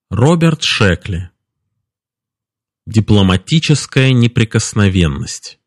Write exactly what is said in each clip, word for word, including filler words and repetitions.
Роберт Шекли. Дипломатическая неприкосновенность.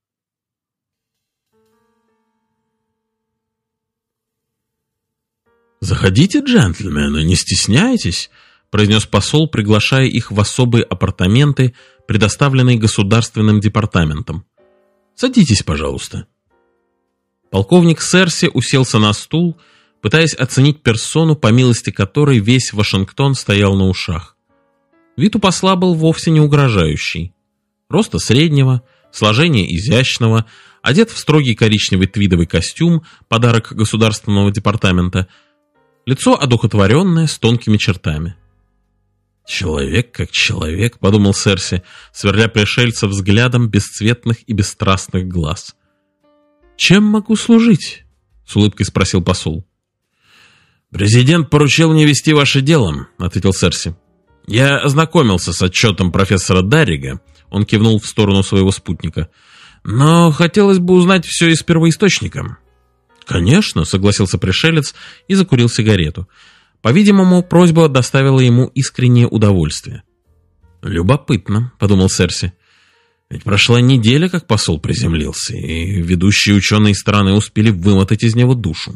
«Заходите, джентльмены, не стесняйтесь», — произнес посол, приглашая их в особые апартаменты, предоставленные государственным департаментом. «Садитесь, пожалуйста». Полковник Серси уселся на стул, пытаясь оценить персону, по милости которой весь Вашингтон стоял на ушах. Вид у посла был вовсе не угрожающий. Роста среднего, сложения изящного, одет в строгий коричневый твидовый костюм, подарок государственного департамента, лицо одухотворенное, с тонкими чертами. «Человек как человек», — подумал Серси, сверля пришельца взглядом бесцветных и бесстрастных глаз. «Чем могу служить?» — с улыбкой спросил посол. «Президент поручил мне вести ваше дело», — ответил Серси. «Я ознакомился с отчетом профессора Даррига», — он кивнул в сторону своего спутника, «но хотелось бы узнать все из первоисточника». «Конечно», — согласился пришелец и закурил сигарету. По-видимому, просьба доставила ему искреннее удовольствие. «Любопытно», — подумал Серси. «Ведь прошла неделя, как посол приземлился, и ведущие ученые страны успели вымотать из него душу».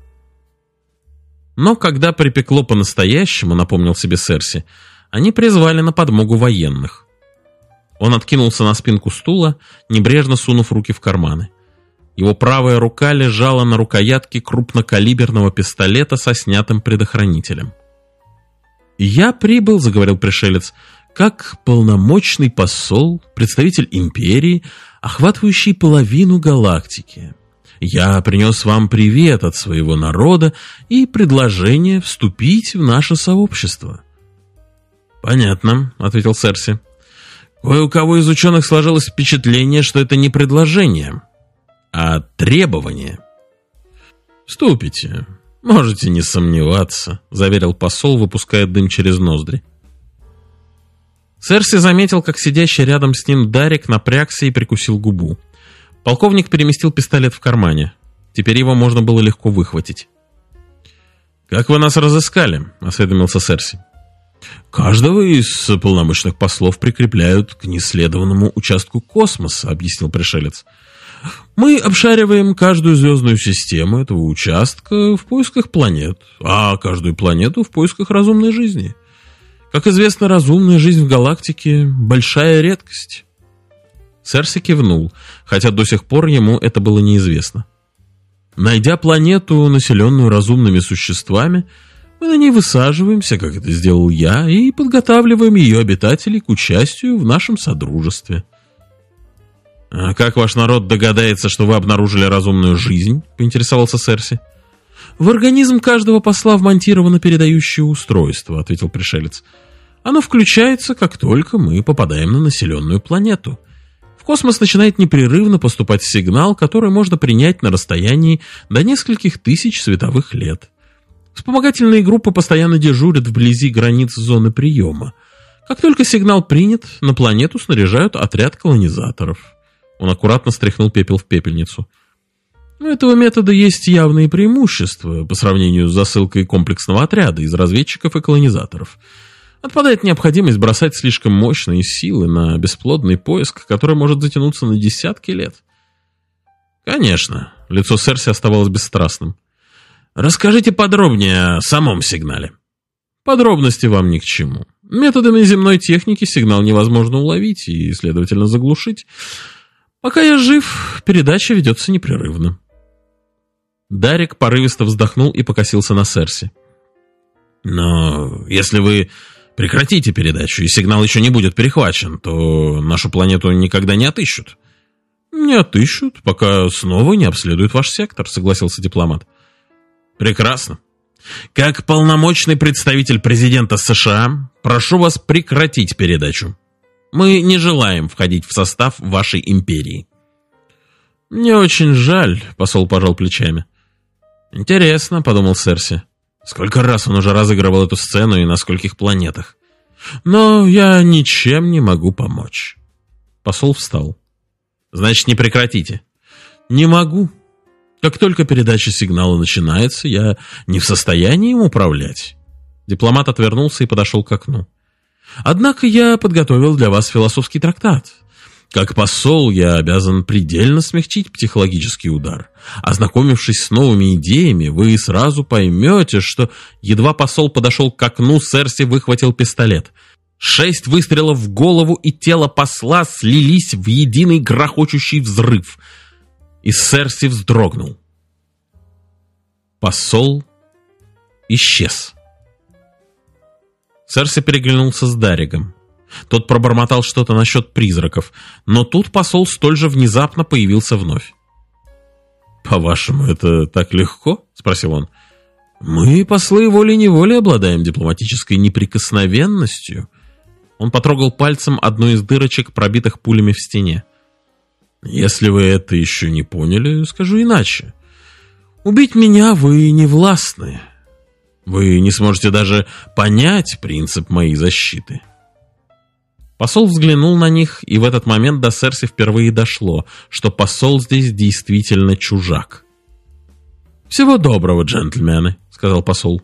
Но когда припекло по-настоящему, напомнил себе Серси, они призвали на подмогу военных. Он откинулся на спинку стула, небрежно сунув руки в карманы. Его правая рука лежала на рукоятке крупнокалиберного пистолета со снятым предохранителем. «Я прибыл», — заговорил пришелец, — «как полномочный посол, представитель империи, охватывающий половину галактики. Я принес вам привет от своего народа и предложение вступить в наше сообщество». «Понятно», — ответил Серси. «Кое у кого из ученых сложилось впечатление, что это не предложение, а требование». «Вступите, можете не сомневаться», — заверил посол, выпуская дым через ноздри. Серси заметил, как сидящий рядом с ним Дарриг напрягся и прикусил губу. Полковник переместил пистолет в кармане. Теперь его можно было легко выхватить. «Как вы нас разыскали?» — осведомился Серси. «Каждого из полномочных послов прикрепляют к неисследованному участку космоса», — объяснил пришелец. «Мы обшариваем каждую звездную систему этого участка в поисках планет, а каждую планету в поисках разумной жизни. Как известно, разумная жизнь в галактике — большая редкость». Серси кивнул, хотя до сих пор ему это было неизвестно. «Найдя планету, населенную разумными существами, мы на ней высаживаемся, как это сделал я, и подготавливаем ее обитателей к участию в нашем содружестве». «А как ваш народ догадается, что вы обнаружили разумную жизнь?» — поинтересовался Серси. «В организм каждого посла вмонтировано передающее устройство», — ответил пришелец. «Оно включается, как только мы попадаем на населенную планету. В космос начинает непрерывно поступать сигнал, который можно принять на расстоянии до нескольких тысяч световых лет. Вспомогательные группы постоянно дежурят вблизи границ зоны приема. Как только сигнал принят, на планету снаряжают отряд колонизаторов». Он аккуратно стряхнул пепел в пепельницу. У этого метода есть явные преимущества по сравнению с засылкой комплексного отряда из разведчиков и колонизаторов. Отпадает необходимость бросать слишком мощные силы на бесплодный поиск, который может затянуться на десятки лет. «Конечно», — лицо Серси оставалось бесстрастным. «Расскажите подробнее о самом сигнале». «Подробности вам ни к чему. Методами земной техники сигнал невозможно уловить и, следовательно, заглушить. Пока я жив, передача ведется непрерывно». Дарриг порывисто вздохнул и покосился на Серси. «Но если вы прекратите передачу, и сигнал еще не будет перехвачен, то нашу планету никогда не отыщут». «Не отыщут, пока снова не обследуют ваш сектор», — согласился дипломат. «Прекрасно. Как полномочный представитель президента США, прошу вас прекратить передачу. Мы не желаем входить в состав вашей империи». «Мне очень жаль», — посол пожал плечами. «Интересно», — подумал Серси. Сколько раз он уже разыгрывал эту сцену и на скольких планетах. «Но я ничем не могу помочь». Посол встал. «Значит, не прекратите». «Не могу. Как только передача сигнала начинается, я не в состоянии им управлять. Дипломат отвернулся и подошел к окну. «Однако я подготовил для вас философский трактат. Как посол я обязан предельно смягчить психологический удар. Ознакомившись с новыми идеями, вы сразу поймете, что...» Едва посол подошел к окну, Серси выхватил пистолет. Шесть выстрелов в голову и тело посла слились в единый грохочущий взрыв. И Серси вздрогнул. Посол исчез. Серси переглянулся с Дарригом. Тот пробормотал что-то насчет призраков, но тут посол столь же внезапно появился вновь. «По-вашему, это так легко?» — спросил он. «Мы, послы, волей-неволей обладаем дипломатической неприкосновенностью». Он потрогал пальцем одну из дырочек, пробитых пулями в стене. «Если вы это еще не поняли, скажу иначе. Убить меня вы не властны. Вы не сможете даже понять принцип моей защиты». Посол взглянул на них, и в этот момент до Серси впервые дошло, что посол здесь действительно чужак. «Всего доброго, джентльмены», — сказал посол.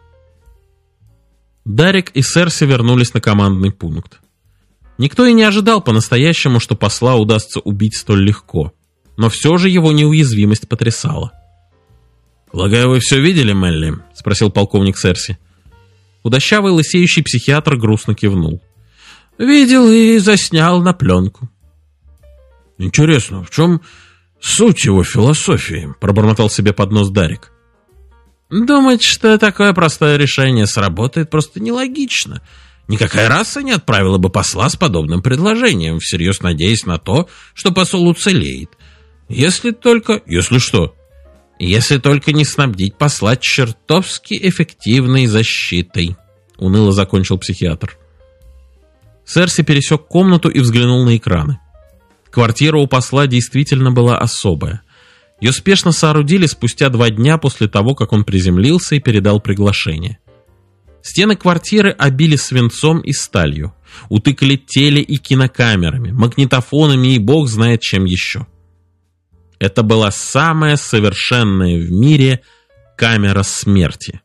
Дарриг и Серси вернулись на командный пункт. Никто и не ожидал по-настоящему, что посла удастся убить столь легко, но все же его неуязвимость потрясала. «Полагаю, вы все видели, Мелли?» — спросил полковник Серси. Худощавый лысеющий психиатр грустно кивнул. «Видел и заснял на пленку». «Интересно, в чем суть его философии?» — пробормотал себе под нос Дарриг. «Думать, что такое простое решение сработает, просто нелогично. Никакая раса не отправила бы посла с подобным предложением, всерьез надеясь на то, что посол уцелеет. Если только... Если что?» «Если только не снабдить посла чертовски эффективной защитой», — уныло закончил психиатр. Серси пересек комнату и взглянул на экраны. Квартира у посла действительно была особая. Ее спешно соорудили спустя два дня после того, как он приземлился и передал приглашение. Стены квартиры обили свинцом и сталью, утыкали теле- и кинокамерами, магнитофонами и бог знает чем еще. Это была самая совершенная в мире камера смерти.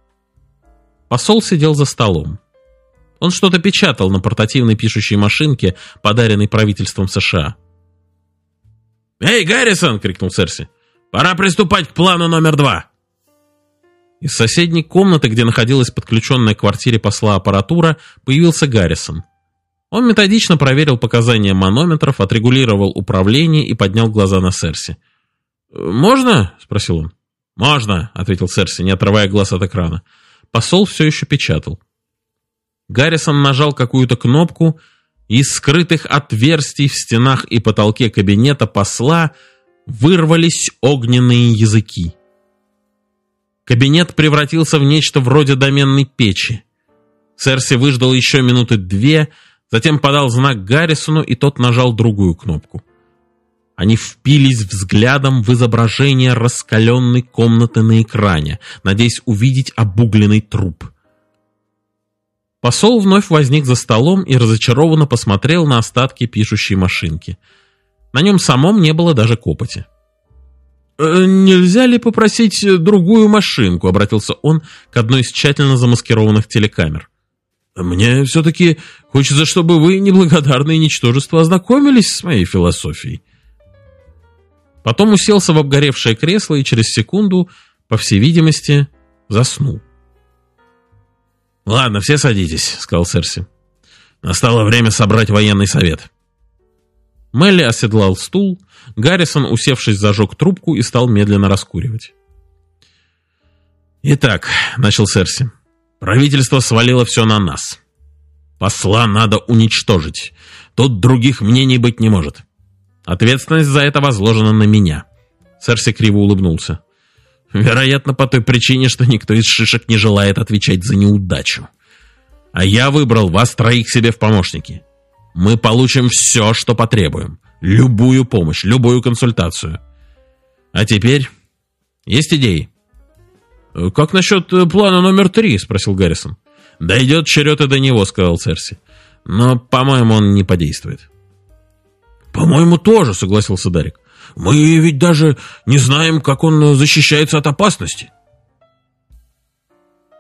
Посол сидел за столом. Он что-то печатал на портативной пишущей машинке, подаренной правительством США. «Эй, Гаррисон!» — крикнул Серси. «Пора приступать к плану номер два!» Из соседней комнаты, где находилась подключенная к квартире посла аппаратура, появился Гаррисон. Он методично проверил показания манометров, отрегулировал управление и поднял глаза на Серси. «Можно?» — спросил он. «Можно!» — ответил Серси, не отрывая глаз от экрана. Посол все еще печатал. Гаррисон нажал какую-то кнопку, и из скрытых отверстий в стенах и потолке кабинета посла вырвались огненные языки. Кабинет превратился в нечто вроде доменной печи. Серси выждал еще минуты две, затем подал знак Гаррисону, и тот нажал другую кнопку. Они впились взглядом в изображение раскаленной комнаты на экране, надеясь увидеть обугленный труп. Посол вновь возник за столом и разочарованно посмотрел на остатки пишущей машинки. На нем самом не было даже копоти. «Э, «Нельзя ли попросить другую машинку?» — обратился он к одной из тщательно замаскированных телекамер. «Мне все-таки хочется, чтобы вы, неблагодарные ничтожества, ознакомились с моей философией». Потом уселся в обгоревшее кресло и через секунду, по всей видимости, заснул. «Ладно, все садитесь», — сказал Серси. «Настало время собрать военный совет». Мелли оседлал стул, Гаррисон, усевшись, зажег трубку и стал медленно раскуривать. «Итак», — начал Серси, — «правительство свалило все на нас. Посла надо уничтожить. Тут других мнений быть не может. Ответственность за это возложена на меня». Серси криво улыбнулся. «Вероятно, по той причине, что никто из шишек не желает отвечать за неудачу. А я выбрал вас троих себе в помощники. Мы получим все, что потребуем. Любую помощь, любую консультацию. А теперь есть идеи?» «Как насчет плана номер три?» — спросил Гаррисон. «Дойдет черед и до него», — сказал Серси. «Но, по-моему, он не подействует». «По-моему, тоже», — согласился Дарриг. «Мы ведь даже не знаем, как он защищается от опасности».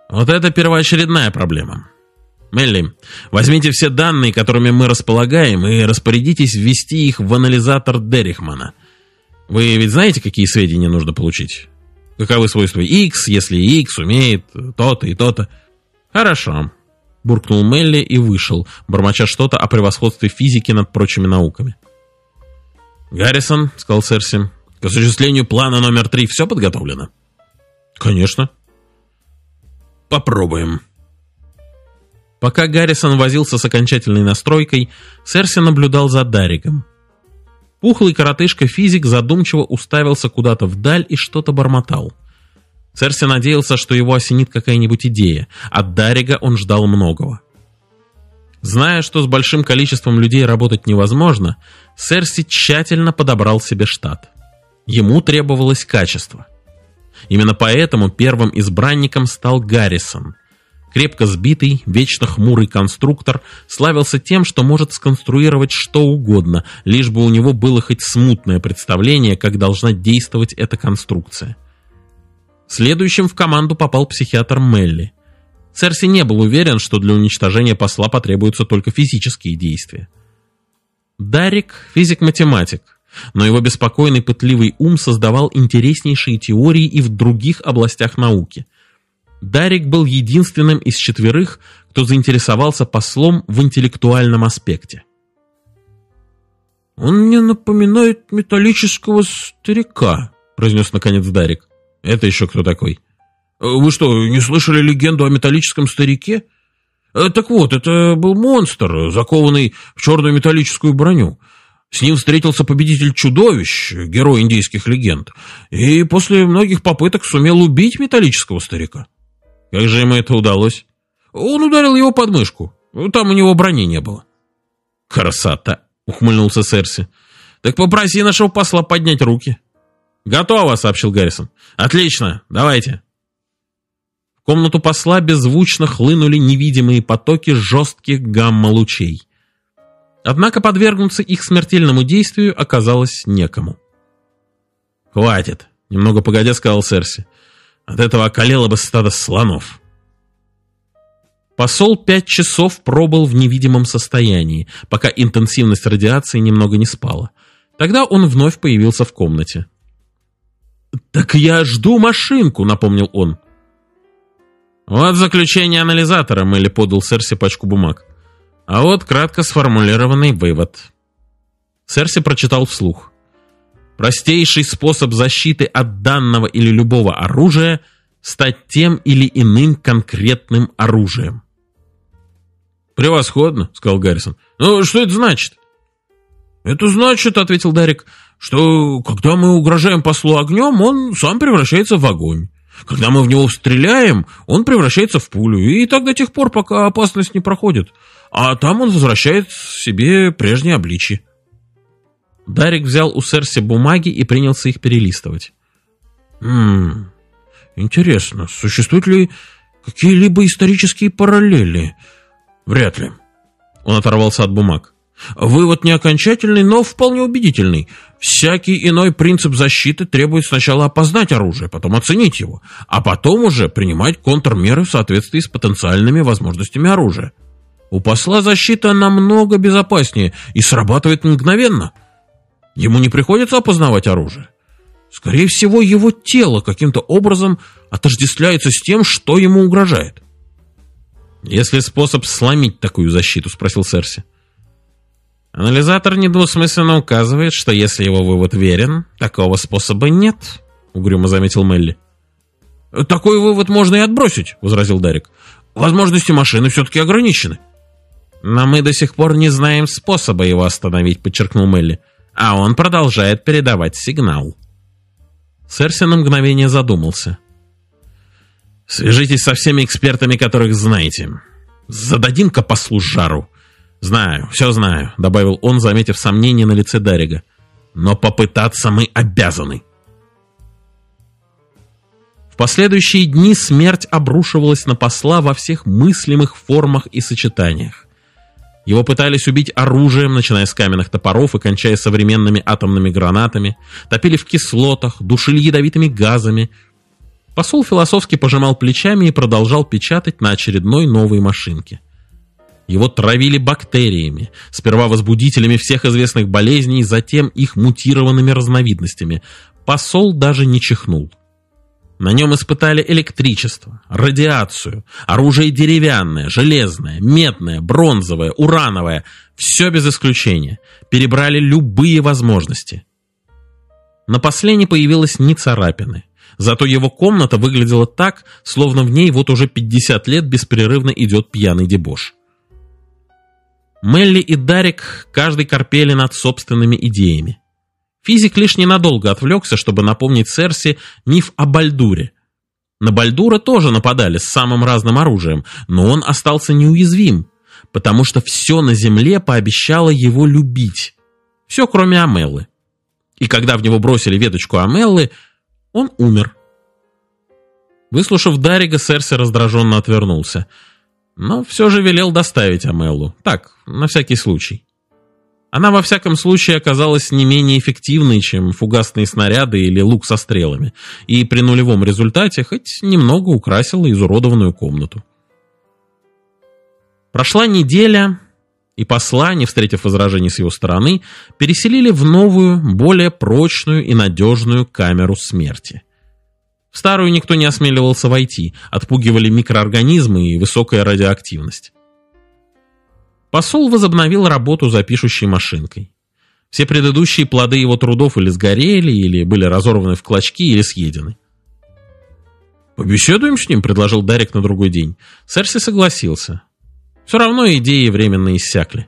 Вот это первоочередная проблема. Мелли, возьмите все данные, которыми мы располагаем, и распорядитесь ввести их в анализатор Дерихмана. Вы ведь знаете, какие сведения нужно получить? Каковы свойства X, если X умеет то-то и то-то? Хорошо. Буркнул Мелли и вышел, бормоча что-то о превосходстве физики над прочими науками. «Гаррисон», — сказал Серси, — «к осуществлению плана номер три все подготовлено?» «Конечно». «Попробуем». Пока Гаррисон возился с окончательной настройкой, Серси наблюдал за Дарригом. Пухлый коротышка-физик задумчиво уставился куда-то вдаль и что-то бормотал. Серси надеялся, что его осенит какая-нибудь идея. От Даррига он ждал многого. Зная, что с большим количеством людей работать невозможно, Серси тщательно подобрал себе штат. Ему требовалось качество. Именно поэтому первым избранником стал Гаррисон. Крепко сбитый, вечно хмурый конструктор славился тем, что может сконструировать что угодно, лишь бы у него было хоть смутное представление, как должна действовать эта конструкция. Следующим в команду попал психиатр Мелли. Серси не был уверен, что для уничтожения посла потребуются только физические действия. Дарриг – физик-математик, но его беспокойный пытливый ум создавал интереснейшие теории и в других областях науки. Дарриг был единственным из четверых, кто заинтересовался послом в интеллектуальном аспекте. «Он мне напоминает металлического старика», — произнес наконец Дарриг. «Это еще кто такой?» «Вы что, не слышали легенду о металлическом старике? Так вот, это был монстр, закованный в черную металлическую броню. С ним встретился победитель чудовищ, герой индейских легенд, и после многих попыток сумел убить металлического старика». «Как же ему это удалось?» «Он ударил его под мышку. Там у него брони не было». «Красота!» — ухмыльнулся Серси. «Так попроси нашего посла поднять руки». «Готово!» — сообщил Гаррисон. «Отлично! Давайте!» В комнату посла беззвучно хлынули невидимые потоки жестких гамма-лучей. Однако подвергнуться их смертельному действию оказалось некому. «Хватит!» — немного погодя сказал Серси. «От этого околело бы стадо слонов». Посол пять часов пробыл в невидимом состоянии, пока интенсивность радиации немного не спала. Тогда он вновь появился в комнате. «Так я жду машинку», — напомнил он. «Вот заключение анализатора», — Мелли подал Серси пачку бумаг. «А вот кратко сформулированный вывод». Серси прочитал вслух. «Простейший способ защиты от данного или любого оружия — стать тем или иным конкретным оружием». «Превосходно», — сказал Гаррисон. «Ну, что это значит?» «Это значит, — ответил Дарриг, — что когда мы угрожаем послу огнем, он сам превращается в огонь. Когда мы в него стреляем, он превращается в пулю, и так до тех пор, пока опасность не проходит. А там он возвращает себе прежнее обличье». Дарриг взял у Серси бумаги и принялся их перелистывать. «Хм, интересно, существуют ли какие-либо исторические параллели?» «Вряд ли». Он оторвался от бумаг. «Вывод не окончательный, но вполне убедительный. Всякий иной принцип защиты требует сначала опознать оружие, потом оценить его, а потом уже принимать контрмеры в соответствии с потенциальными возможностями оружия. У посла защита намного безопаснее и срабатывает мгновенно. Ему не приходится опознавать оружие. Скорее всего, его тело каким-то образом отождествляется с тем, что ему угрожает». «Есть ли способ сломить такую защиту?» — спросил Серси. «Анализатор недвусмысленно указывает, что если его вывод верен, такого способа нет», — угрюмо заметил Мелли. «Такой вывод можно и отбросить», — возразил Дарриг. «Возможности машины все-таки ограничены». «Но мы до сих пор не знаем способа его остановить», — подчеркнул Мелли. «А он продолжает передавать сигнал». Серси на мгновение задумался. «Свяжитесь со всеми экспертами, которых знаете. Зададим-ка послу жару». «Знаю, все знаю», — добавил он, заметив сомнение на лице Даррига. «Но попытаться мы обязаны». В последующие дни смерть обрушивалась на посла во всех мыслимых формах и сочетаниях. Его пытались убить оружием, начиная с каменных топоров и кончая современными атомными гранатами, топили в кислотах, душили ядовитыми газами. Посол философски пожимал плечами и продолжал печатать на очередной новой машинке. Его травили бактериями, сперва возбудителями всех известных болезней, затем их мутированными разновидностями. Посол даже не чихнул. На нем испытали электричество, радиацию, оружие деревянное, железное, медное, бронзовое, урановое. Все без исключения. Перебрали любые возможности. На после не появилось ни царапины. Зато его комната выглядела так, словно в ней вот уже пятьдесят лет беспрерывно идет пьяный дебош. Мелли и Дарик каждый корпели над собственными идеями. Физик лишь ненадолго отвлекся, чтобы напомнить Серси миф о Бальдуре. На Бальдура тоже нападали с самым разным оружием, но он остался неуязвим, потому что все на земле пообещало его любить. Все, кроме Амеллы. И когда в него бросили веточку Амеллы, он умер. Выслушав Дарига, Серси раздраженно отвернулся. Но все же велел доставить Амеллу. Так, на всякий случай. Она во всяком случае оказалась не менее эффективной, чем фугасные снаряды или лук со стрелами, и при нулевом результате хоть немного украсила изуродованную комнату. Прошла неделя, и посла, не встретив возражений с его стороны, переселили в новую, более прочную и надежную камеру смерти. В старую никто не осмеливался войти, отпугивали микроорганизмы и высокая радиоактивность. Посол возобновил работу за пишущей машинкой. Все предыдущие плоды его трудов или сгорели, или были разорваны в клочки, или съедены. «Побеседуем с ним», — предложил Дарик на другой день. Серси согласился. Все равно идеи временно иссякли.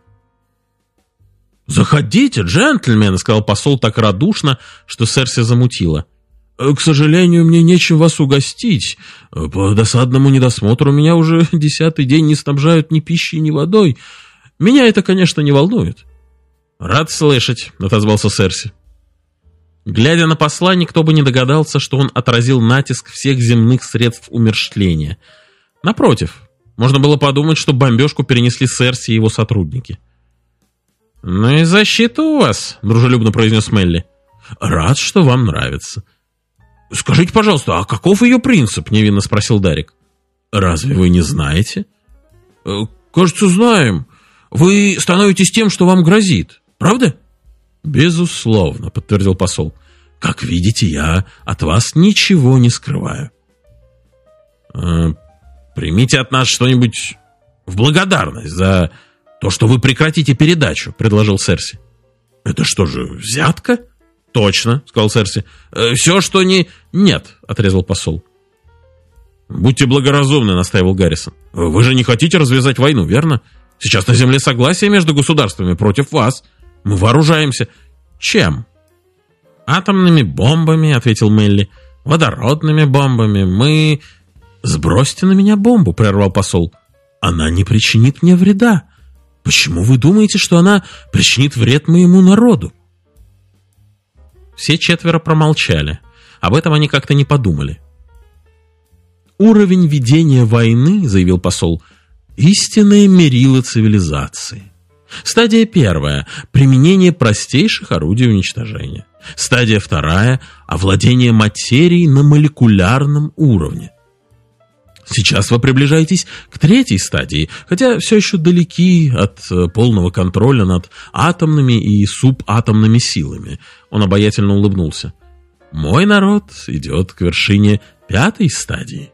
«Заходите, джентльмены», — сказал посол так радушно, что Серси замутила. «К сожалению, мне нечем вас угостить. По досадному недосмотру меня уже десятый день не снабжают ни пищей, ни водой. Меня это, конечно, не волнует». «Рад слышать», — отозвался Серси. Глядя на посла, никто бы не догадался, что он отразил натиск всех земных средств умерщвления. Напротив, можно было подумать, что бомбежку перенесли Серси и его сотрудники. «Ну и защита у вас», — дружелюбно произнес Мелли. «Рад, что вам нравится». «Скажите, пожалуйста, а каков ее принцип?» — невинно спросил Дарик. «Разве вы не знаете?» «Кажется, знаем. Вы становитесь тем, что вам грозит, правда?» «Безусловно», — подтвердил посол. «Как видите, я от вас ничего не скрываю». «Э, «Примите от нас что-нибудь в благодарность за то, что вы прекратите передачу», — предложил Серси. «Это что же, взятка?» «Точно», — сказал Серси. «Все, что не...» «Нет», — отрезал посол. «Будьте благоразумны», — настаивал Гаррисон. «Вы же не хотите развязать войну, верно? Сейчас на земле согласие между государствами против вас. Мы вооружаемся». «Чем?» «Атомными бомбами», — ответил Мелли. «Водородными бомбами. Мы...» «Сбросьте на меня бомбу», — прервал посол. «Она не причинит мне вреда. Почему вы думаете, что она причинит вред моему народу?» Все четверо промолчали. Об этом они как-то не подумали. «Уровень ведения войны, — заявил посол, — истинное мерило цивилизации. Стадия первая — применение простейших орудий уничтожения. Стадия вторая — овладение материей на молекулярном уровне. Сейчас вы приближаетесь к третьей стадии, хотя все еще далеки от полного контроля над атомными и субатомными силами». Он обаятельно улыбнулся. «Мой народ идет к вершине пятой стадии».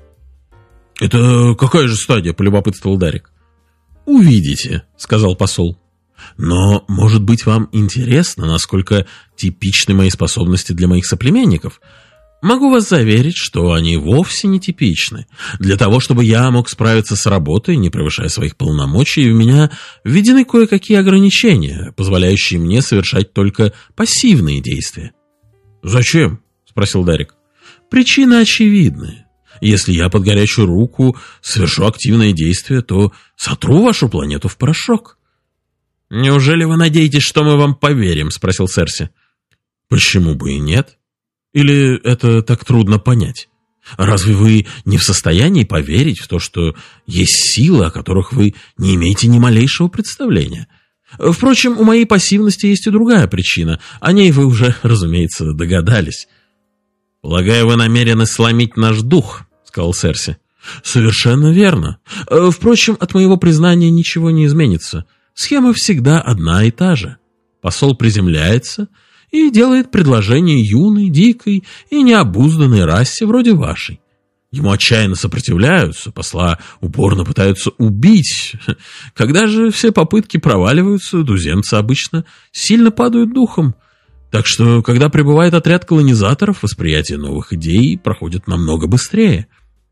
«Это какая же стадия?» — полюбопытствовал Дарик. «Увидите», — сказал посол. «Но, может быть, вам интересно, насколько типичны мои способности для моих соплеменников? Могу вас заверить, что они вовсе не типичны. Для того, чтобы я мог справиться с работой, не превышая своих полномочий, у меня введены кое-какие ограничения, позволяющие мне совершать только пассивные действия». «Зачем?» — спросил Дарик. «Причины очевидны. Если я под горячую руку совершу активное действие, то сотру вашу планету в порошок». «Неужели вы надеетесь, что мы вам поверим?» — спросил Серси. «Почему бы и нет? Или это так трудно понять? Разве вы не в состоянии поверить в то, что есть силы, о которых вы не имеете ни малейшего представления? Впрочем, у моей пассивности есть и другая причина. О ней вы уже, разумеется, догадались». «Полагаю, вы намерены сломить наш дух», — сказал Серси. «Совершенно верно. Впрочем, от моего признания ничего не изменится. Схема всегда одна и та же. Посол приземляется и делает предложение юной, дикой и необузданной расе вроде вашей. Ему отчаянно сопротивляются, посла упорно пытаются убить. Когда же все попытки проваливаются, туземцы обычно сильно падают духом. Так что, когда прибывает отряд колонизаторов, восприятие новых идей проходит намного быстрее.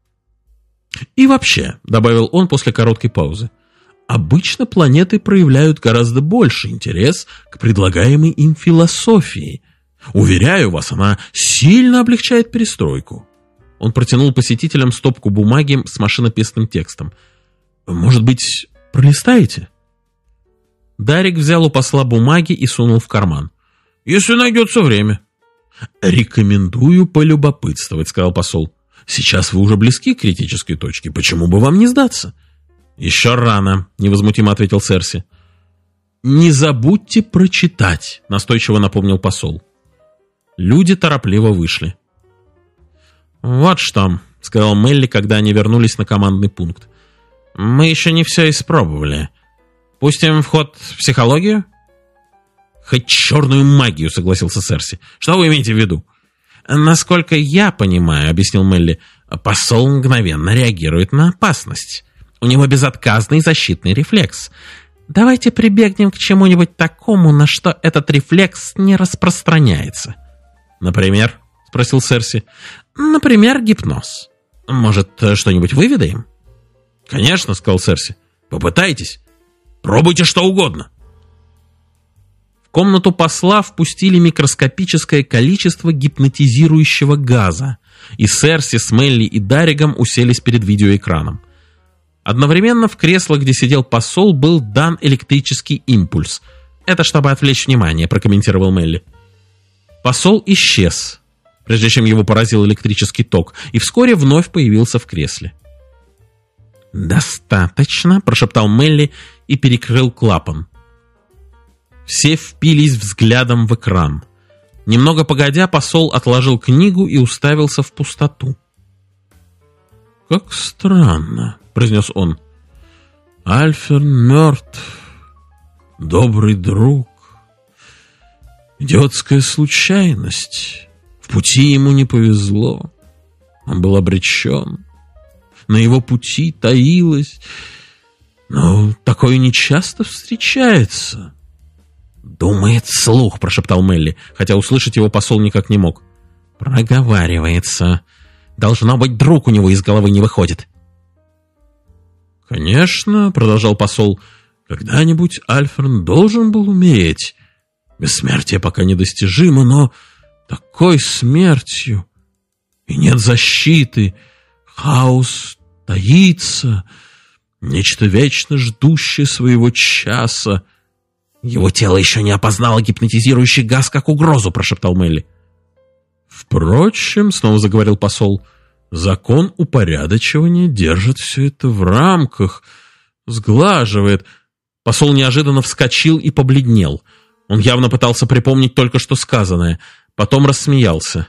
И вообще, — добавил он после короткой паузы, — обычно планеты проявляют гораздо больше интерес к предлагаемой им философии. Уверяю вас, она сильно облегчает перестройку». Он протянул посетителям стопку бумаги с машинописным текстом. «Может быть, пролистаете?» Дарик взял у посла бумаги и сунул в карман. «Если найдется время». «Рекомендую полюбопытствовать», — сказал посол. «Сейчас вы уже близки к критической точке. Почему бы вам не сдаться?» «Еще рано», — невозмутимо ответил Серси. «Не забудьте прочитать», — настойчиво напомнил посол. Люди торопливо вышли. «Вот что», — сказал Мелли, когда они вернулись на командный пункт. «Мы еще не все испробовали. Пустим в ход психологию?» «Хоть черную магию», — согласился Серси. «Что вы имеете в виду?» «Насколько я понимаю», — объяснил Мелли, — «посол мгновенно реагирует на опасность. У него безотказный защитный рефлекс. Давайте прибегнем к чему-нибудь такому, на что этот рефлекс не распространяется». «Например?» — спросил Серси. «Например, гипноз. Может, что-нибудь выведаем?» «Конечно», — сказал Серси. «Попытайтесь. Пробуйте что угодно». В комнату посла впустили микроскопическое количество гипнотизирующего газа, и Серси с Мелли и Даригом уселись перед видеоэкраном. Одновременно в кресло, где сидел посол, был дан электрический импульс. «Это чтобы отвлечь внимание», — прокомментировал Мелли. Посол исчез, прежде чем его поразил электрический ток, и вскоре вновь появился в кресле. «Достаточно», — прошептал Мелли и перекрыл клапан. Все впились взглядом в экран. Немного погодя, посол отложил книгу и уставился в пустоту. «Как странно», — произнес он. «Альферн мертв. Добрый друг. Идиотская случайность. В пути ему не повезло. Он был обречен. На его пути таилось. Но такое нечасто встречается». «Думает вслух», — прошептал Мелли, хотя услышать его посол никак не мог. «Проговаривается. Должно быть, друг у него из головы не выходит». «Конечно», — продолжал посол, — «когда-нибудь Альферн должен был умереть. Бессмертие пока недостижимо, но такой смертью. И нет защиты. Хаос таится. Нечто вечно ждущее своего часа». «Его тело еще не опознало гипнотизирующий газ как угрозу», — прошептал Мелли. «Впрочем», — снова заговорил посол, — «закон упорядочивания держит все это в рамках, сглаживает». Посол неожиданно вскочил и побледнел. Он явно пытался припомнить только что сказанное. Потом рассмеялся.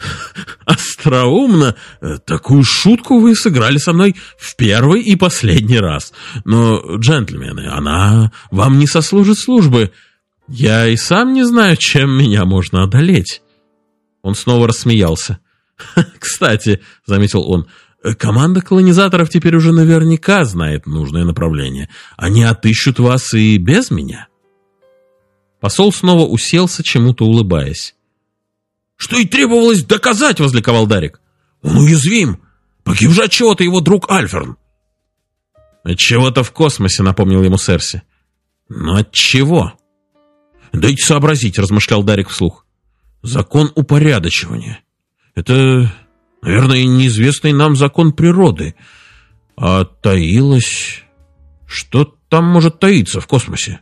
«Остроумно! Такую шутку вы сыграли со мной в первый и последний раз. Но, джентльмены, она вам не сослужит службы. Я и сам не знаю, чем меня можно одолеть». Он снова рассмеялся. «Кстати», — заметил он, — «команда колонизаторов теперь уже наверняка знает нужное направление. Они отыщут вас и без меня». Посол снова уселся, чему-то улыбаясь. «Что и требовалось доказать», — возликовал Дарик. «Он уязвим. Погиб же от чего-то его друг Альферн». «От чего-то в космосе», — напомнил ему Серси. «Но от чего?» «Дайте сообразить», — размышлял Дарик вслух. «Закон упорядочивания. Это, наверное, неизвестный нам закон природы. А таилось... Что там может таиться в космосе?»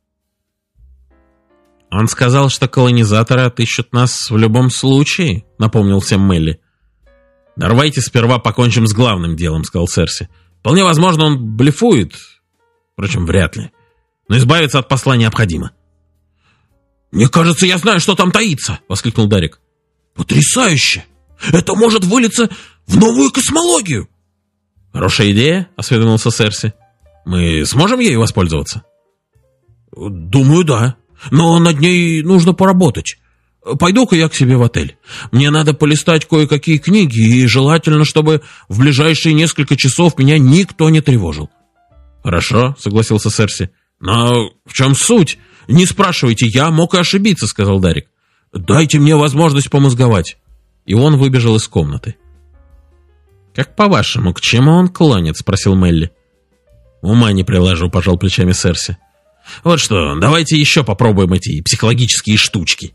«Он сказал, что колонизаторы отыщут нас в любом случае», — напомнил всем Мелли. «Давайте сперва покончим с главным делом», — сказал Серси. «Вполне возможно, он блефует. Впрочем, вряд ли. Но избавиться от посла необходимо». «Мне кажется, я знаю, что там таится», — воскликнул Дарик. «Потрясающе! Это может вылиться в новую космологию!» «Хорошая идея», — осведомился Серси. «Мы сможем ею воспользоваться?» «Думаю, да. Но над ней нужно поработать. Пойду-ка я к себе в отель. Мне надо полистать кое-какие книги, и желательно, чтобы в ближайшие несколько часов меня никто не тревожил». «Хорошо», — согласился Серси. «Но в чем суть? Не спрашивайте, я мог и ошибиться», — сказал Дарик. «Дайте мне возможность помозговать». И он выбежал из комнаты. «Как по-вашему, к чему он клонит?» — спросил Мелли. «Ума не приложу», — пожал плечами Серси. «Вот что, давайте еще попробуем эти психологические штучки».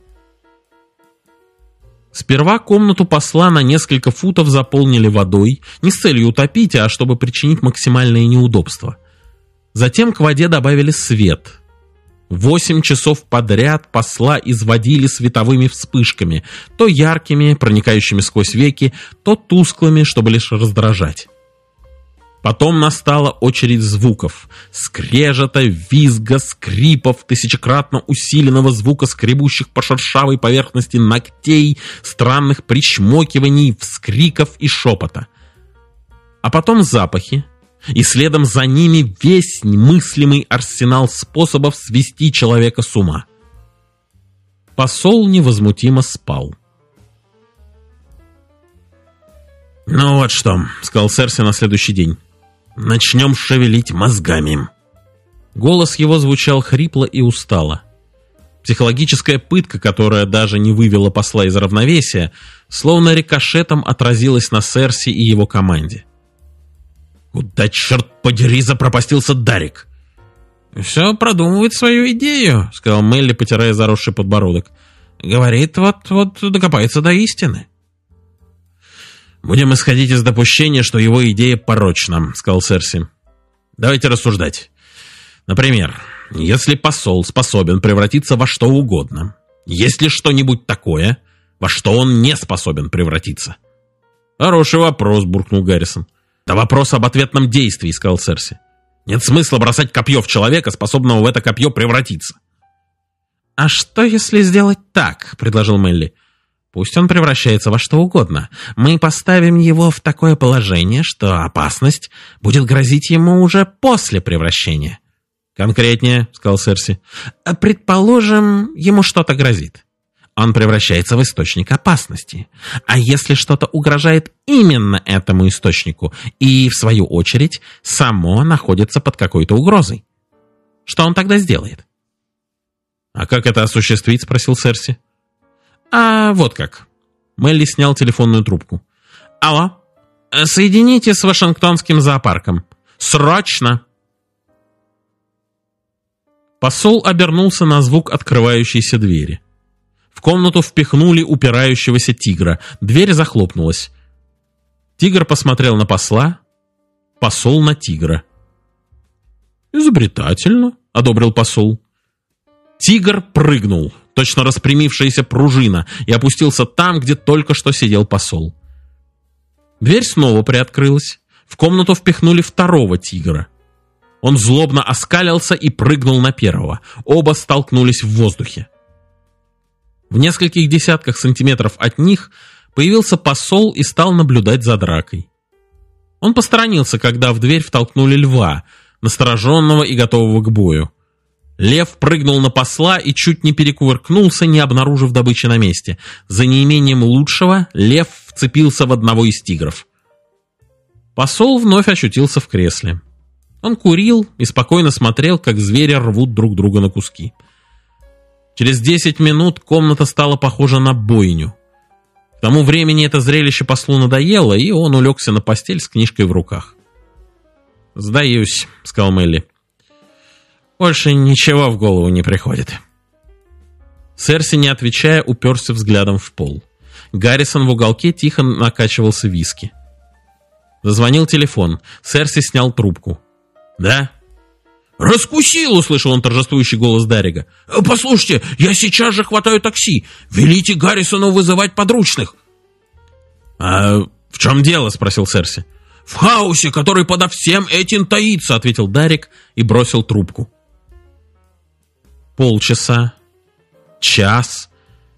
Сперва комнату посла на несколько футов заполнили водой, не с целью утопить, а чтобы причинить максимальные неудобства. Затем к воде добавили свет. Восемь часов подряд посла изводили световыми вспышками, то яркими, проникающими сквозь веки, то тусклыми, чтобы лишь раздражать. Потом настала очередь звуков: скрежета, визга, скрипов, тысячекратно усиленного звука скребущих по шершавой поверхности ногтей, странных причмокиваний, вскриков и шепота. А потом запахи, и следом за ними весь мыслимый арсенал способов свести человека с ума. Посол невозмутимо спал. «Ну вот что», — сказал Серси на следующий день. «Начнем шевелить мозгами». Голос его звучал хрипло и устало. Психологическая пытка, которая даже не вывела посла из равновесия, словно рикошетом отразилась на Серси и его команде. «Куда, черт подери, запропастился Дарик?» «Все продумывает свою идею», — сказал Мелли, потирая заросший подбородок. «Говорит, вот-вот докопается до истины». «Будем исходить из допущения, что его идея порочна», — сказал Серси. «Давайте рассуждать. Например, если посол способен превратиться во что угодно, есть ли что-нибудь такое, во что он не способен превратиться?» «Хороший вопрос», — буркнул Гаррисон. «Да вопрос об ответном действии», — сказал Серси. «Нет смысла бросать копье в человека, способного в это копье превратиться». «А что, если сделать так?» — предложил Мелли. «Пусть он превращается во что угодно. Мы поставим его в такое положение, что опасность будет грозить ему уже после превращения». «Конкретнее», — сказал Серси. «Предположим, ему что-то грозит. Он превращается в источник опасности. А если что-то угрожает именно этому источнику и, в свою очередь, само находится под какой-то угрозой, что он тогда сделает?» «А как это осуществить?» — спросил Серси. «А вот как». Мелли снял телефонную трубку. «Алло, соедините с Вашингтонским зоопарком. Срочно!» Посол обернулся на звук открывающейся двери. В комнату впихнули упирающегося тигра. Дверь захлопнулась. Тигр посмотрел на посла, посол на тигра. «Изобретательно», — одобрил посол. Тигр прыгнул, точно распрямившаяся пружина, и опустился там, где только что сидел посол. Дверь снова приоткрылась. В комнату впихнули второго тигра. Он злобно оскалился и прыгнул на первого. Оба столкнулись в воздухе. В нескольких десятках сантиметров от них появился посол и стал наблюдать за дракой. Он посторонился, когда в дверь втолкнули льва, настороженного и готового к бою. Лев прыгнул на посла и чуть не перекувыркнулся, не обнаружив добычи на месте. За неимением лучшего лев вцепился в одного из тигров. Посол вновь ощутился в кресле. Он курил и спокойно смотрел, как звери рвут друг друга на куски. Через десять минут комната стала похожа на бойню. К тому времени это зрелище послу надоело, и он улегся на постель с книжкой в руках. «Сдаюсь», — сказал Мелли. «Больше ничего в голову не приходит». Серси, не отвечая, уперся взглядом в пол. Гаррисон в уголке тихо накачивался виски. Зазвонил телефон. Серси снял трубку. «Да?» «Раскусил!» — услышал он торжествующий голос Дарига. «Послушайте, я сейчас же хватаю такси. Велите Гаррисону вызывать подручных». «А в чем дело?» — спросил Серси. «В хаосе, который подо всем этим таится», — ответил Дарик и бросил трубку. Полчаса, час.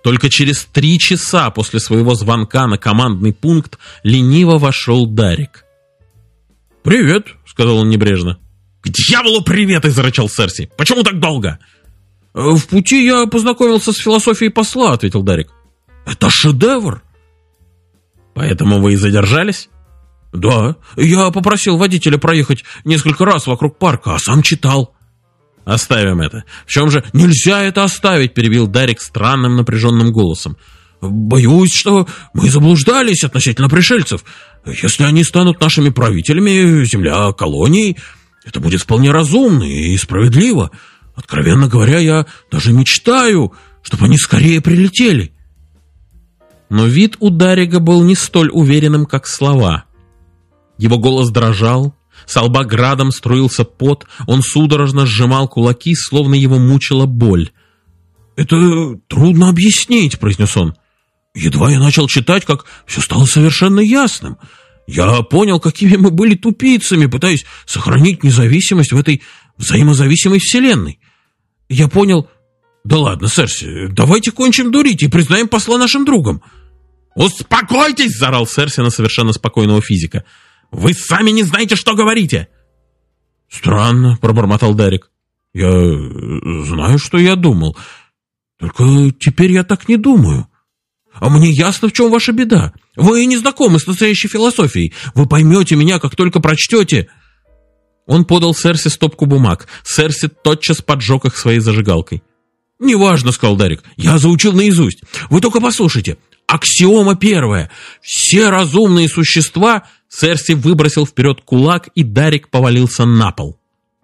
Только через три часа после своего звонка на командный пункт лениво вошел Дарик. «Привет», — сказал он небрежно. «К дьяволу привет!» — зарычал Серси. «Почему так долго?» «В пути я познакомился с философией посла», — ответил Дарик. «Это шедевр!» «Поэтому вы и задержались?» «Да, я попросил водителя проехать несколько раз вокруг парка, а сам читал». «Оставим это. В чем же нельзя это оставить?» — перебил Дарик странным напряженным голосом. «Боюсь, что мы заблуждались относительно пришельцев. Если они станут нашими правителями, земля колоний, это будет вполне разумно и справедливо. Откровенно говоря, я даже мечтаю, чтобы они скорее прилетели». Но вид у Дарига был не столь уверенным, как слова. Его голос дрожал, с лба градом струился пот, он судорожно сжимал кулаки, словно его мучила боль. «Это трудно объяснить», — произнес он. «Едва я начал читать, как все стало совершенно ясным. Я понял, какими мы были тупицами, пытаясь сохранить независимость в этой взаимозависимой вселенной. Я понял... Да ладно, Серси, давайте кончим дурить и признаем посла нашим другом». «Успокойтесь!» — заорал Серси на совершенно спокойного физика. «Вы сами не знаете, что говорите!» «Странно», — пробормотал Дарик. «Я знаю, что я думал. Только теперь я так не думаю. А мне ясно, в чем ваша беда. Вы не знакомы с настоящей философией. Вы поймете меня, как только прочтете». Он подал Серси стопку бумаг. Серси тотчас поджег их своей зажигалкой. «Неважно», — сказал Дарик. «Я заучил наизусть. Вы только послушайте. Аксиома первая. Все разумные существа...» Серси выбросил вперед кулак, и Дарик повалился на пол.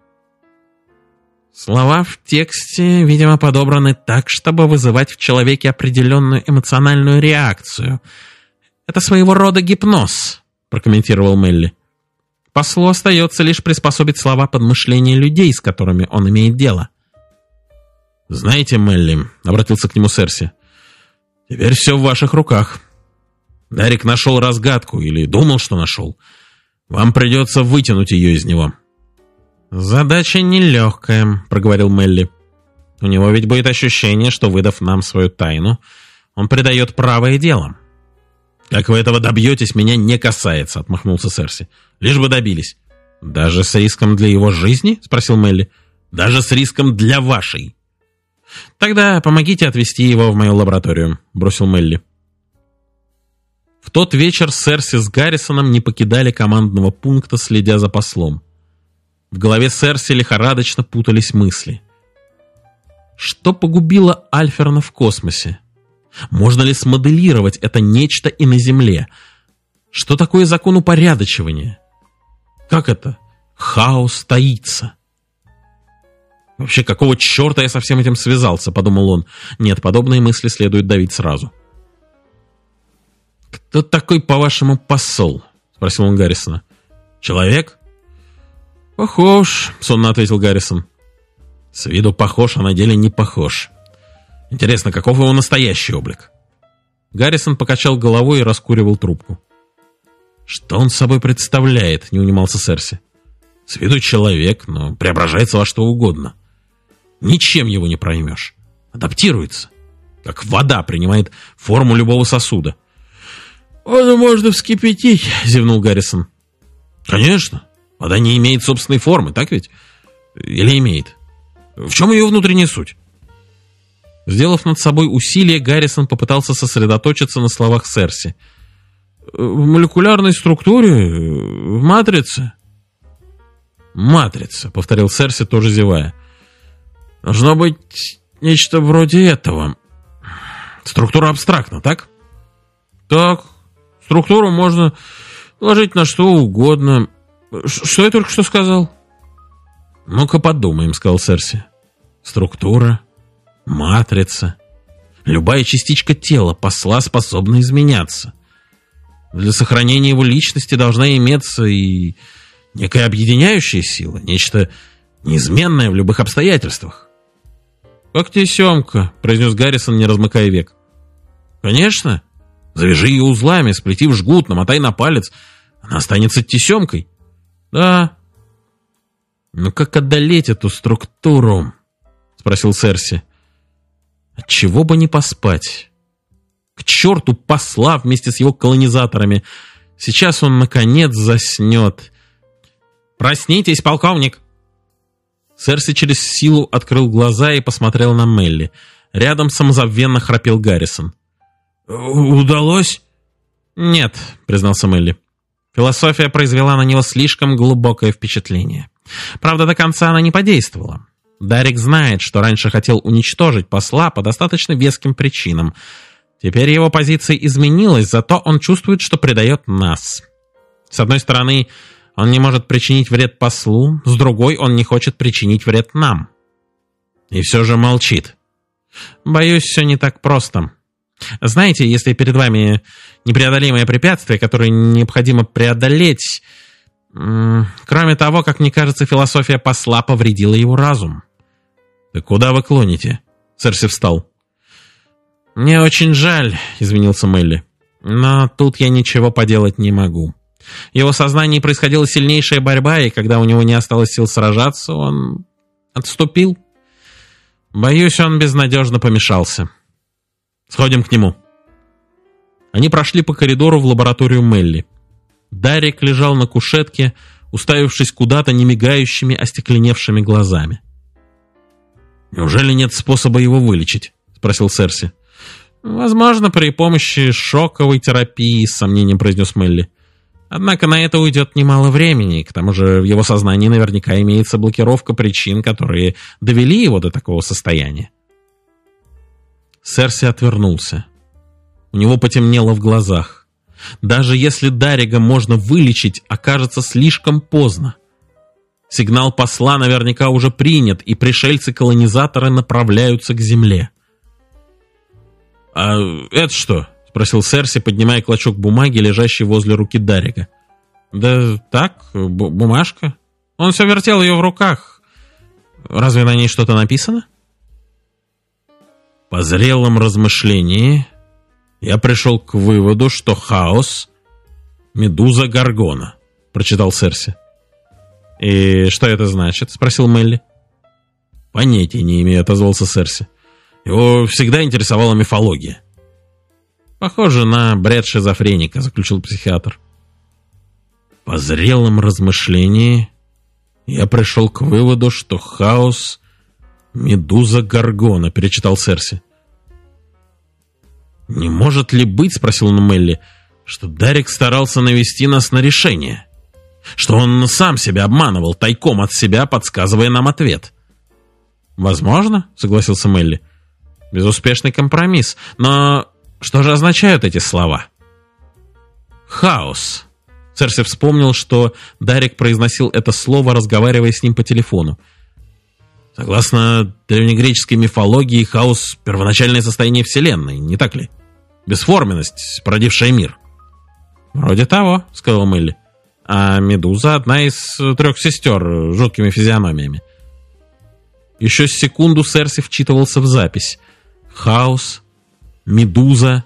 Слова в тексте, видимо, подобраны так, чтобы вызывать в человеке определенную эмоциональную реакцию. Это своего рода гипноз, прокомментировал Мелли. Послу остается лишь приспособить слова под мышление людей, с которыми он имеет дело. «Знаете, Мелли», — обратился к нему Серси, — «теперь все в ваших руках. Дарик нашел разгадку, или думал, что нашел. Вам придется вытянуть ее из него». «Задача нелегкая», — проговорил Мелли. «У него ведь будет ощущение, что, выдав нам свою тайну, он придает правое дело». «Как вы этого добьетесь, меня не касается», — отмахнулся Серси. «Лишь бы добились». «Даже с риском для его жизни?» — спросил Мелли. «Даже с риском для вашей». «Тогда помогите отвезти его в мою лабораторию», — бросил Мелли. В тот вечер Серси с Гаррисоном не покидали командного пункта, следя за послом. В голове Серси лихорадочно путались мысли. Что погубило Альферна в космосе? Можно ли смоделировать это нечто и на Земле? Что такое закон упорядочивания? Как это? Хаос таится. Вообще, какого черта я со всем этим связался, подумал он. Нет, подобные мысли следует давить сразу. «Кто такой, по-вашему, посол?» — спросил он Гаррисона. «Человек?» «Похож», — сонно ответил Гаррисон. «С виду похож, а на деле не похож. Интересно, каков его настоящий облик?» Гаррисон покачал головой и раскуривал трубку. «Что он собой представляет?» — не унимался Серси. «С виду человек, но преображается во что угодно. Ничем его не проймешь. Адаптируется. Как вода принимает форму любого сосуда». «Воду можно вскипятить», — зевнул Гаррисон. «Конечно. Вода не имеет собственной формы, так ведь? Или имеет? В чем ее внутренняя суть?» Сделав над собой усилие, Гаррисон попытался сосредоточиться на словах Серси. «В молекулярной структуре, в матрице». «Матрица», — повторил Серси, тоже зевая. «Должно быть нечто вроде этого. Структура абстрактна, так?» «Так. Структуру можно ложить на что угодно. Что я только что сказал?» «Ну-ка подумаем», — сказал Серси. «Структура, матрица. Любая частичка тела посла способна изменяться. Для сохранения его личности должна иметься и некая объединяющая сила, нечто неизменное в любых обстоятельствах». «Как тесемка», — произнес Гаррисон, не размыкая век. «Конечно. Завяжи ее узлами, сплети в жгут, намотай на палец. Она останется тесемкой». «Да». «Ну как одолеть эту структуру?» — спросил Серси. «Отчего бы не поспать? К черту посла вместе с его колонизаторами. Сейчас он, наконец, заснет. «Проснитесь, полковник!» Серси через силу открыл глаза и посмотрел на Мелли. Рядом самозабвенно храпел Гаррисон. «Удалось?» «Нет», — признался Мелли. Философия произвела на него слишком глубокое впечатление. Правда, до конца она не подействовала. Дарик знает, что раньше хотел уничтожить посла по достаточно веским причинам. Теперь его позиция изменилась, зато он чувствует, что предает нас. С одной стороны, он не может причинить вред послу, с другой, он не хочет причинить вред нам. И все же молчит. Боюсь, все не так просто. Знаете, если перед вами непреодолимое препятствие, которое необходимо преодолеть... Кроме того, как мне кажется, философия посла повредила его разум. «Да куда вы клоните?» Серси встал. «Мне очень жаль», — извинился Мелли. «Но тут я ничего поделать не могу. В его сознании происходила сильнейшая борьба, и когда у него не осталось сил сражаться, он отступил. Боюсь, он безнадежно помешался. Сходим к нему». Они прошли по коридору в лабораторию Мелли. Дарик лежал на кушетке, уставившись куда-то немигающими, остекленевшими глазами. «Неужели нет способа его вылечить?» — спросил Серси. «Возможно, при помощи шоковой терапии», — с сомнением произнес Мелли. «Однако на это уйдет немало времени, к тому же в его сознании наверняка имеется блокировка причин, которые довели его до такого состояния». Серси отвернулся. У него потемнело в глазах. Даже если Дарига можно вылечить, окажется слишком поздно. Сигнал посла наверняка уже принят, и пришельцы-колонизаторы направляются к земле. «А это что?» — спросил Серси, поднимая клочок бумаги, лежащий возле руки Дарига. «Да так, б- бумажка. Он все вертел ее в руках. Разве на ней что-то написано?» «По зрелом размышлении я пришел к выводу, что хаос — медуза Гаргона», — прочитал Серси. «И что это значит?» — спросил Мелли. «Понятия не имею», — отозвался Серси. «Его всегда интересовала мифология». «Похоже на бред шизофреника», — заключил психиатр. «По зрелом размышлении я пришел к выводу, что хаос — медуза Гаргона», — перечитал Серси. «Не может ли быть, — спросил он Мелли, — что Дарик старался навести нас на решение? Что он сам себя обманывал, тайком от себя, подсказывая нам ответ?» «Возможно, — согласился Мелли. — Безуспешный компромисс. Но что же означают эти слова?» «Хаос». Серси вспомнил, что Дарик произносил это слово, разговаривая с ним по телефону. «Согласно древнегреческой мифологии, хаос — первоначальное состояние Вселенной, не так ли? Бесформенность, породившая мир». «Вроде того», — сказал Мелли. «А Медуза — одна из трех сестер с жуткими физиономиями». Еще с секунду Серси вчитывался в запись. Хаос, Медуза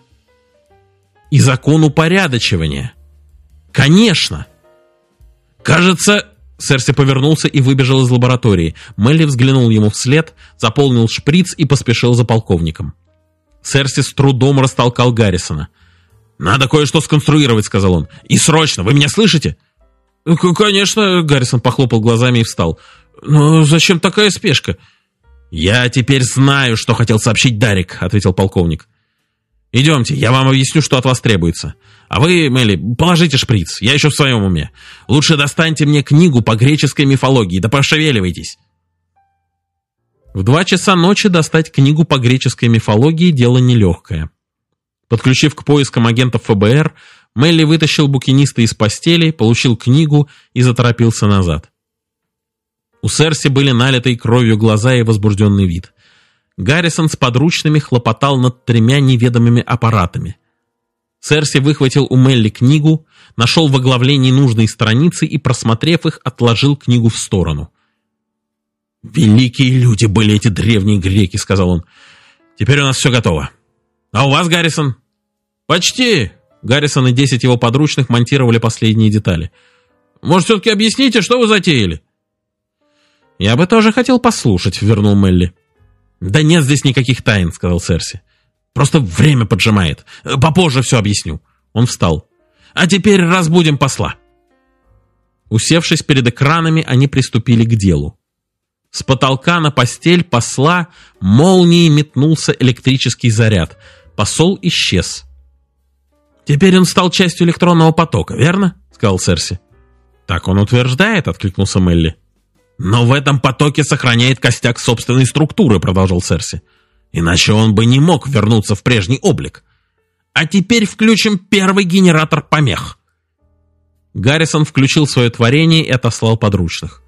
и закон упорядочивания. Конечно! Кажется... Серси повернулся и выбежал из лаборатории. Мелли взглянул ему вслед, заполнил шприц и поспешил за полковником. Серси с трудом растолкал Гаррисона. «Надо кое-что сконструировать», — сказал он. «И срочно! Вы меня слышите?» «Конечно», — Гаррисон похлопал глазами и встал. «Но зачем такая спешка?» «Я теперь знаю, что хотел сообщить Дарик», — ответил полковник. «Идемте, я вам объясню, что от вас требуется. А вы, Мелли, положите шприц, я еще в своем уме. Лучше достаньте мне книгу по греческой мифологии, да пошевеливайтесь». В два часа ночи достать книгу по греческой мифологии — дело нелегкое. Подключив к поискам агентов ФБР, Мелли вытащил букиниста из постели, получил книгу и заторопился назад. У Серси были налитые кровью глаза и возбужденный вид. Гаррисон с подручными хлопотал над тремя неведомыми аппаратами. Серси выхватил у Мелли книгу, нашел в оглавлении нужные страницы и, просмотрев их, отложил книгу в сторону. «Великие люди были эти древние греки», — сказал он. «Теперь у нас все готово. А у вас, Гаррисон?» «Почти». Гаррисон и десять его подручных монтировали последние детали. «Может, все-таки объясните, что вы затеяли?» «Я бы тоже хотел послушать», — вернул Мелли. «Да нет здесь никаких тайн», — сказал Серси. Просто время поджимает. Попозже все объясню». Он встал. «А теперь разбудим посла». Усевшись перед экранами, они приступили к делу. С потолка на постель посла молнией метнулся электрический заряд. Посол исчез. «Теперь он стал частью электронного потока, верно?» — сказал Серси. «Так он утверждает», — откликнулся Мелли. «Но в этом потоке сохраняет костяк собственной структуры», — продолжал Серси. «Иначе он бы не мог вернуться в прежний облик. А теперь включим первый генератор помех». Гаррисон включил свое творение и отослал подручных.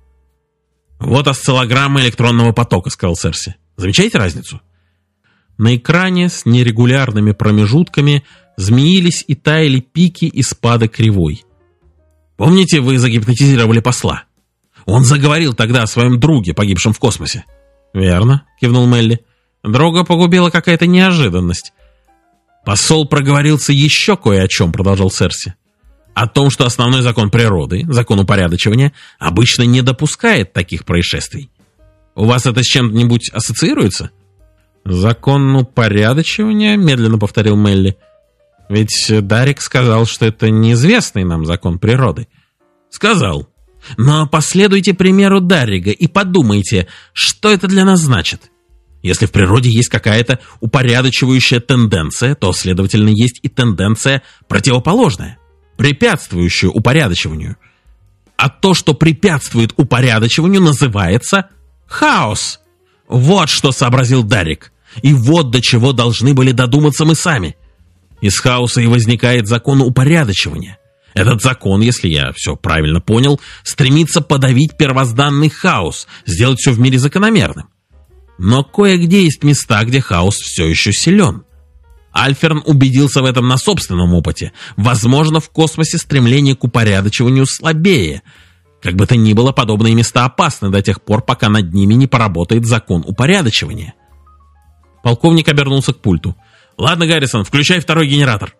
«Вот осциллограмма электронного потока», — сказал Серси. «Замечаете разницу?» На экране с нерегулярными промежутками змеились и таяли пики и спады кривой. «Помните, вы загипнотизировали посла? Он заговорил тогда о своем друге, погибшем в космосе». «Верно», — кивнул Мелли. «Друга погубила какая-то неожиданность». «Посол проговорился еще кое о чем», — продолжал Серси. «О том, что основной закон природы, закон упорядочивания, обычно не допускает таких происшествий. У вас это с чем-нибудь ассоциируется?» «Закон упорядочивания?» — медленно повторил Мелли. «Ведь Дарик сказал, что это неизвестный нам закон природы». «Сказал. Но последуйте примеру Даррига и подумайте, что это для нас значит. Если в природе есть какая-то упорядочивающая тенденция, то, следовательно, есть и тенденция противоположная, препятствующая упорядочиванию. А то, что препятствует упорядочиванию, называется хаос. Вот что сообразил Дарик. И вот до чего должны были додуматься мы сами. Из хаоса и возникает закон упорядочивания. Этот закон, если я все правильно понял, стремится подавить первозданный хаос, сделать все в мире закономерным. Но кое-где есть места, где хаос все еще силен. Альферн убедился в этом на собственном опыте. Возможно, в космосе стремление к упорядочиванию слабее. Как бы то ни было, подобные места опасны до тех пор, пока над ними не поработает закон упорядочивания. Полковник обернулся к пульту. «Ладно, Гаррисон, включай второй генератор».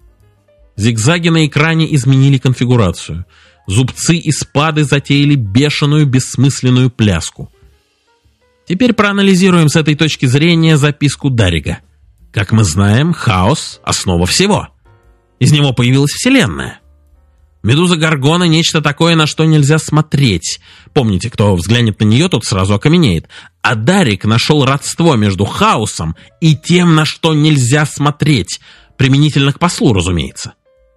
Зигзаги на экране изменили конфигурацию. Зубцы и спады затеяли бешеную, бессмысленную пляску. Теперь проанализируем с этой точки зрения записку Даррига. Как мы знаем, хаос — основа всего. Из него появилась Вселенная. Медуза Горгона — нечто такое, на что нельзя смотреть. Помните, кто взглянет на нее, тот сразу окаменеет. А Дарриг нашел родство между хаосом и тем, на что нельзя смотреть. Применительно к послу, разумеется.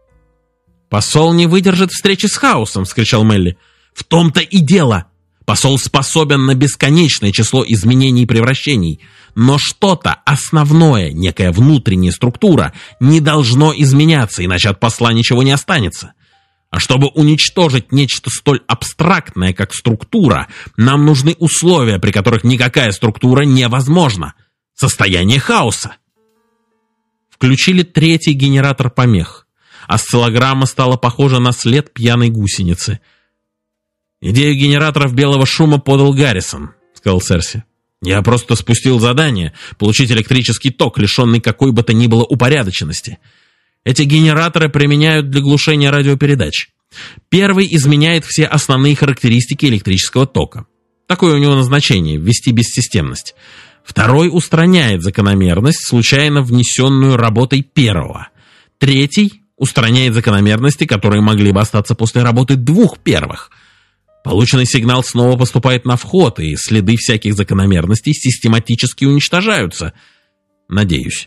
«Посол не выдержит встречи с хаосом!» — вскричал Мелли. «В том-то и дело! Посол способен на бесконечное число изменений и превращений. Но что-то основное, некая внутренняя структура, не должно изменяться, иначе от посла ничего не останется. А чтобы уничтожить нечто столь абстрактное, как структура, нам нужны условия, при которых никакая структура невозможна. Состояние хаоса». Включили третий генератор помех. Осциллограмма стала похожа на след пьяной гусеницы. «Идею генераторов белого шума подал Гаррисон», — сказал Серси. «Я просто спустил задание получить электрический ток, лишенный какой бы то ни было упорядоченности. Эти генераторы применяют для глушения радиопередач. Первый изменяет все основные характеристики электрического тока. Такое у него назначение — ввести бессистемность. Второй устраняет закономерность, случайно внесенную работой первого. Третий устраняет закономерности, которые могли бы остаться после работы двух первых. Полученный сигнал снова поступает на вход, и следы всяких закономерностей систематически уничтожаются. Надеюсь».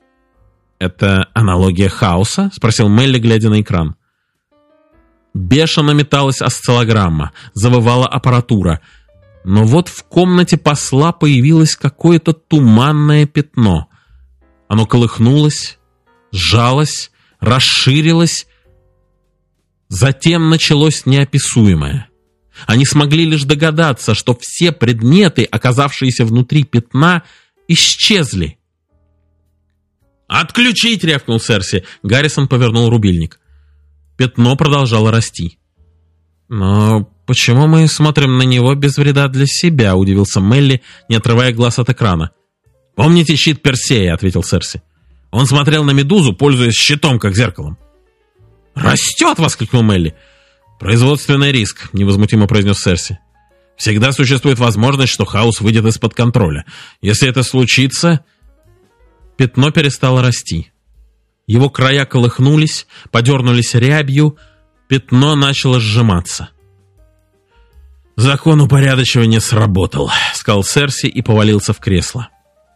«Это аналогия хаоса?» — спросил Мелли, глядя на экран. Бешено металась осциллограмма, завывала аппаратура. Но вот в комнате посла появилось какое-то туманное пятно. Оно колыхнулось, сжалось, расширилось. Затем началось неописуемое. Они смогли лишь догадаться, что все предметы, оказавшиеся внутри пятна, исчезли. «Отключить!» — рявкнул Серси. Гаррисон повернул рубильник. Пятно продолжало расти. «Но почему мы смотрим на него без вреда для себя?» — удивился Мелли, не отрывая глаз от экрана. «Помните щит Персея?» — ответил Серси. «Он смотрел на медузу, пользуясь щитом, как зеркалом». «Растет!» — воскликнул Мелли. «Производственный риск», — невозмутимо произнес Серси. «Всегда существует возможность, что хаос выйдет из-под контроля. Если это случится...» Пятно перестало расти. Его края колыхнулись, подернулись рябью, пятно начало сжиматься. «Закон упорядочивания сработал», — сказал Серси и повалился в кресло.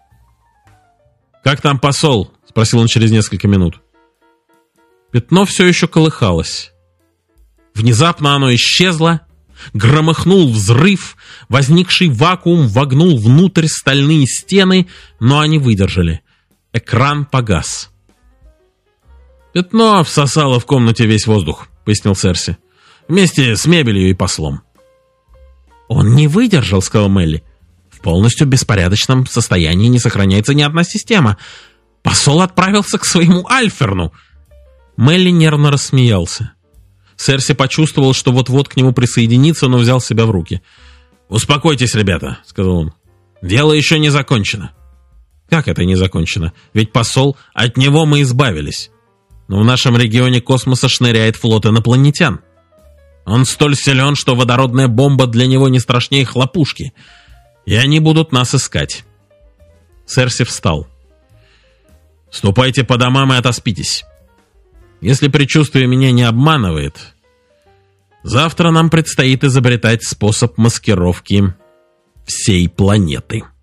«Как там посол?» — спросил он через несколько минут. Пятно все еще колыхалось. Внезапно оно исчезло, громыхнул взрыв, возникший вакуум вогнул внутрь стальные стены, но они выдержали. Экран погас. «Пятно всосало в комнате весь воздух», — пояснил Серси, «вместе с мебелью и послом». «Он не выдержал», — сказал Мелли. «В полностью беспорядочном состоянии не сохраняется ни одна система. Посол отправился к своему Альферну». Мелли нервно рассмеялся. Серси почувствовал, что вот-вот к нему присоединится, но взял себя в руки. «Успокойтесь, ребята», — сказал он. «Дело еще не закончено». «Как это не закончено? Ведь посол, от него мы избавились. Но в нашем регионе космоса шныряет флот инопланетян. Он столь силен, что водородная бомба для него не страшнее хлопушки. И они будут нас искать». Серси встал. «Ступайте по домам и отоспитесь. Если предчувствие меня не обманывает, завтра нам предстоит изобретать способ маскировки всей планеты».